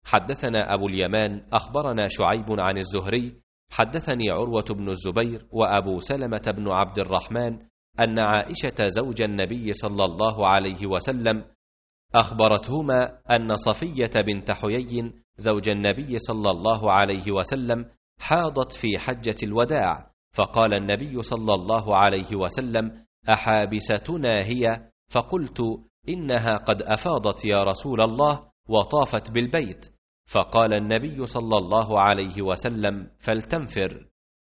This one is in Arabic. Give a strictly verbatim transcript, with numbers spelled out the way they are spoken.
حدثنا أبو اليمان أخبرنا شعيب عن الزهري حدثني عروة بن الزبير وأبو سلمة بن عبد الرحمن أن عائشة زوج النبي صلى الله عليه وسلم أخبرتهما أن صفية بنت حيي زوج النبي صلى الله عليه وسلم حاضت في حجة الوداع، فقال النبي صلى الله عليه وسلم: أحابستنا هي؟ فقلت: إنها قد أفاضت يا رسول الله وطافت بالبيت. فقال النبي صلى الله عليه وسلم: فلتنفر.